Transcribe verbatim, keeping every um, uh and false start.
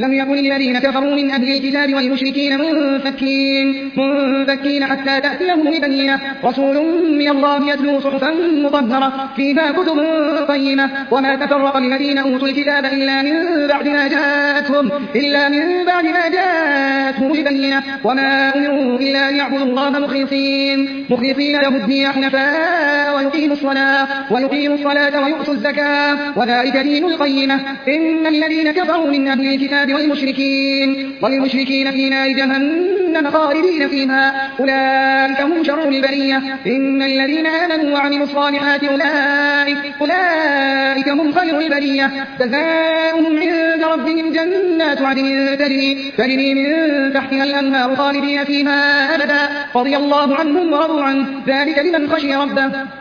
لم يكن الذين كفروا من أهل الكتاب والمشركين منفكين, منفكين حتى تأتيهم البينة رسول من الله يتلو صحفا مطهرة فيها كتب قيمة وما تفرق الذين أوتوا الكتاب إلا من بعد ما جاءتهم إلا من بعد ما جاءتهم البينة وما أمروا إلا ليعبدوا الله مخلصين مخلصين له الدين حنفاء ويقيموا الصلاة ويقيموا الصلاة ويؤتوا الزكاة وذلك دين القيمة إن الذين كفروا من أهل الكتاب والمشركين والمشركين في نار جهنم خالدين فيها أولئك هم شر البرية إن الذين آمنوا وعملوا الصالحات أولئك, أولئك هم خير البرية جزاؤهم عند ربهم جنات عدن تجري, تجري من تحتها الأنهار خالدين فيها أبدا رضي الله عنهم ورضوا عنه ذلك لمن خشي ربه.